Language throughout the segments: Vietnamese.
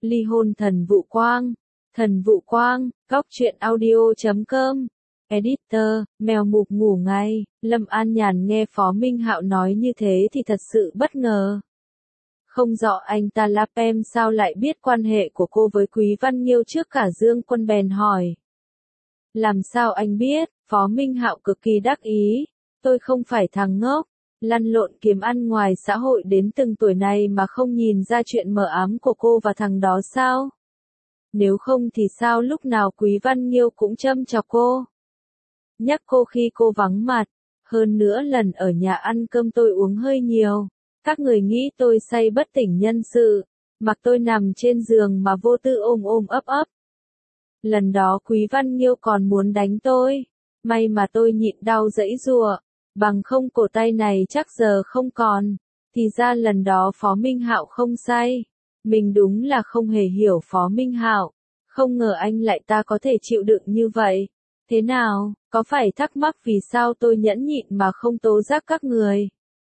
Ly hôn Thần Vụ Quang, Góc truyện audio.com. Editor, mèo mục ngủ ngay. Lâm An Nhàn nghe Phó Minh Hạo nói như thế thì thật sự bất ngờ. Không rõ anh ta là em sao lại biết quan hệ của cô với Quý Văn Nghiêu trước cả Dương Quân bèn hỏi. Làm sao anh biết? Phó Minh Hạo cực kỳ đắc ý. Tôi không phải thằng ngốc, lăn lộn kiếm ăn ngoài xã hội đến từng tuổi này mà không nhìn ra chuyện mờ ám của cô và thằng đó sao? Nếu không thì sao lúc nào Quý Văn Nghiêu cũng châm chọc cô? Nhắc cô khi cô vắng mặt. Hơn nữa lần ở nhà ăn cơm tôi uống hơi nhiều. Các người nghĩ tôi say bất tỉnh nhân sự. Mặc tôi nằm trên giường mà vô tư ôm ôm ấp ấp. Lần đó Quý Văn Nghiêu còn muốn đánh tôi. May mà tôi nhịn đau giãy giụa. Bằng không cổ tay này chắc giờ không còn. Thì ra lần đó Phó Minh Hạo không say. Mình đúng là không hề hiểu Phó Minh Hạo. Không ngờ anh lại ta có thể chịu đựng như vậy. Thế nào, có phải thắc mắc vì sao tôi nhẫn nhịn mà không tố giác các người?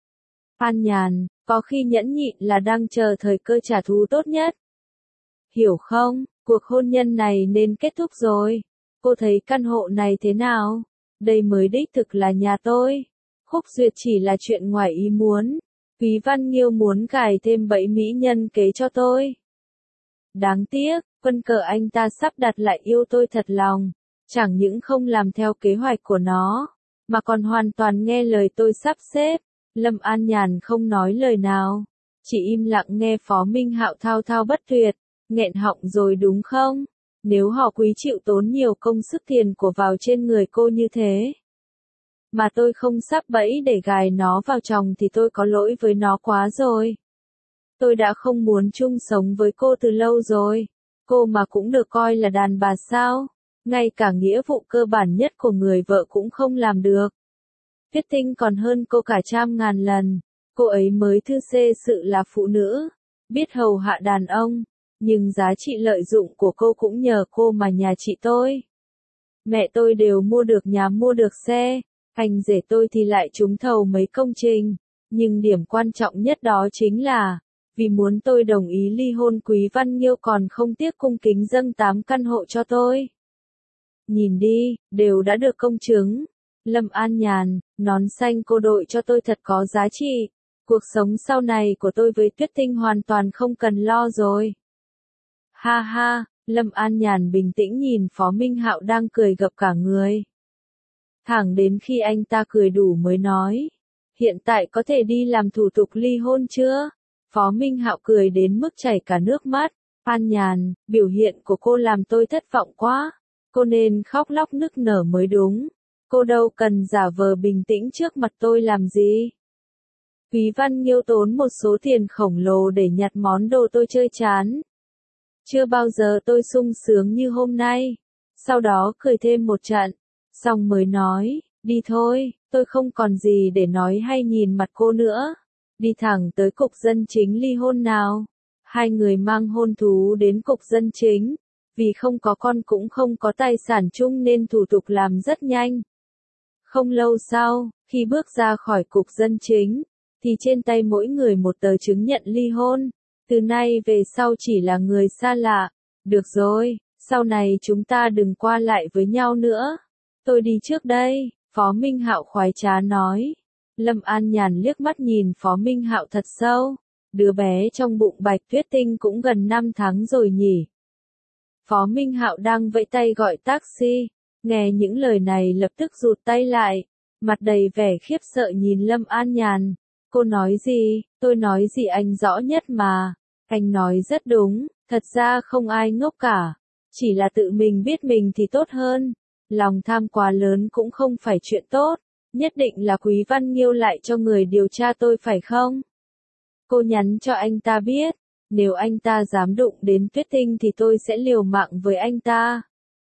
An Nhàn, có khi nhẫn nhịn là đang chờ thời cơ trả thù tốt nhất. Hiểu không, cuộc hôn nhân này nên kết thúc rồi. Cô thấy căn hộ này thế nào? Đây mới đích thực là nhà tôi. Khúc duyệt chỉ là chuyện ngoài ý muốn. Quý Văn Nghiêu muốn cài thêm bẫy mỹ nhân kế cho tôi. Đáng tiếc, quân cờ anh ta sắp đặt lại yêu tôi thật lòng. Chẳng những không làm theo kế hoạch của nó, mà còn hoàn toàn nghe lời tôi sắp xếp. Lâm An Nhàn không nói lời nào, chỉ im lặng nghe Phó Minh Hạo thao thao bất tuyệt. Nghẹn họng rồi đúng không? Nếu họ Quý chịu tốn nhiều công sức tiền của vào trên người cô như thế, mà tôi không sắp bẫy để gài nó vào chồng thì tôi có lỗi với nó quá rồi. Tôi đã không muốn chung sống với cô từ lâu rồi. Cô mà cũng được coi là đàn bà sao? Ngay cả nghĩa vụ cơ bản nhất của người vợ cũng không làm được. Tuyết Tinh còn hơn cô cả trăm ngàn lần. Cô ấy mới thư xê sự là phụ nữ, biết hầu hạ đàn ông. Nhưng giá trị lợi dụng của cô cũng nhờ cô mà nhà chị tôi. Mẹ tôi đều mua được nhà mua được xe. Anh rể tôi thì lại trúng thầu mấy công trình. Nhưng điểm quan trọng nhất đó chính là, vì muốn tôi đồng ý ly hôn Quý Văn Nghiêu còn không tiếc cung kính dâng 8 căn hộ cho tôi. Nhìn đi, đều đã được công chứng. Lâm An Nhàn, nón xanh cô đội cho tôi thật có giá trị. Cuộc sống sau này của tôi với Tuyết Tinh hoàn toàn không cần lo rồi. Ha ha, Lâm An Nhàn bình tĩnh nhìn Phó Minh Hạo đang cười gập cả người. Thẳng đến khi anh ta cười đủ mới nói. Hiện tại có thể đi làm thủ tục ly hôn chưa? Phó Minh Hạo cười đến mức chảy cả nước mắt. An Nhàn, biểu hiện của cô làm tôi thất vọng quá. Cô nên khóc lóc nức nở mới đúng. Cô đâu cần giả vờ bình tĩnh trước mặt tôi làm gì. Quý Văn Nghiêu tốn một số tiền khổng lồ để nhặt món đồ tôi chơi chán. Chưa bao giờ tôi sung sướng như hôm nay. Sau đó cười thêm một trận. Xong mới nói, đi thôi, tôi không còn gì để nói hay nhìn mặt cô nữa. Đi thẳng tới cục dân chính ly hôn nào. Hai người mang hôn thú đến cục dân chính. Vì không có con cũng không có tài sản chung nên thủ tục làm rất nhanh. Không lâu sau, khi bước ra khỏi cục dân chính, thì trên tay mỗi người một tờ chứng nhận ly hôn. Từ nay về sau chỉ là người xa lạ. Được rồi, sau này chúng ta đừng qua lại với nhau nữa. Tôi đi trước đây, Phó Minh Hạo khoái trá nói. Lâm An Nhàn liếc mắt nhìn Phó Minh Hạo thật sâu. Đứa bé trong bụng Bạch Tuyết Tinh cũng gần 5 tháng rồi nhỉ. Phó Minh Hạo đang vẫy tay gọi taxi. Nghe những lời này lập tức rụt tay lại. Mặt đầy vẻ khiếp sợ nhìn Lâm An Nhàn. Cô nói gì? Tôi nói gì anh rõ nhất mà. Anh nói rất đúng. Thật ra không ai ngốc cả. Chỉ là tự mình biết mình thì tốt hơn. Lòng tham quá lớn cũng không phải chuyện tốt. Nhất định là Quý Văn Nghiêu lại cho người điều tra tôi phải không? Cô nhắn cho anh ta biết. Nếu anh ta dám đụng đến Tuyết Tinh thì tôi sẽ liều mạng với anh ta.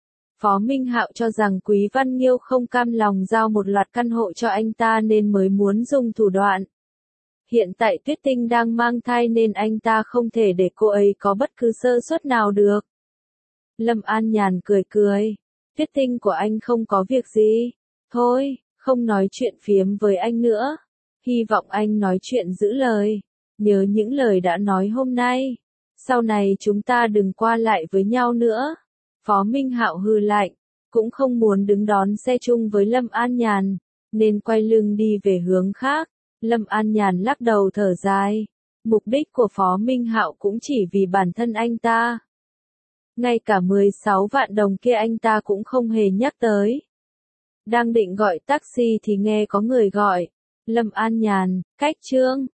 Phó Minh Hạo cho rằng Quý Văn Nghiêu không cam lòng giao một loạt căn hộ cho anh ta nên mới muốn dùng thủ đoạn. Hiện tại Tuyết Tinh đang mang thai nên anh ta không thể để cô ấy có bất cứ sơ suất nào được. Lâm An Nhàn cười cười. Tuyết Tinh của anh không có việc gì. Thôi, không nói chuyện phiếm với anh nữa. Hy vọng anh nói chuyện giữ lời. Nhớ những lời đã nói hôm nay. Sau này chúng ta đừng qua lại với nhau nữa. Phó Minh Hạo hừ lạnh, cũng không muốn đứng đón xe chung với Lâm An Nhàn, nên quay lưng đi về hướng khác. Lâm An Nhàn lắc đầu thở dài. Mục đích của Phó Minh Hạo cũng chỉ vì bản thân anh ta. Ngay cả 16 vạn đồng kia anh ta cũng không hề nhắc tới. Đang định gọi taxi thì nghe có người gọi. Lâm An Nhàn, cách Trương.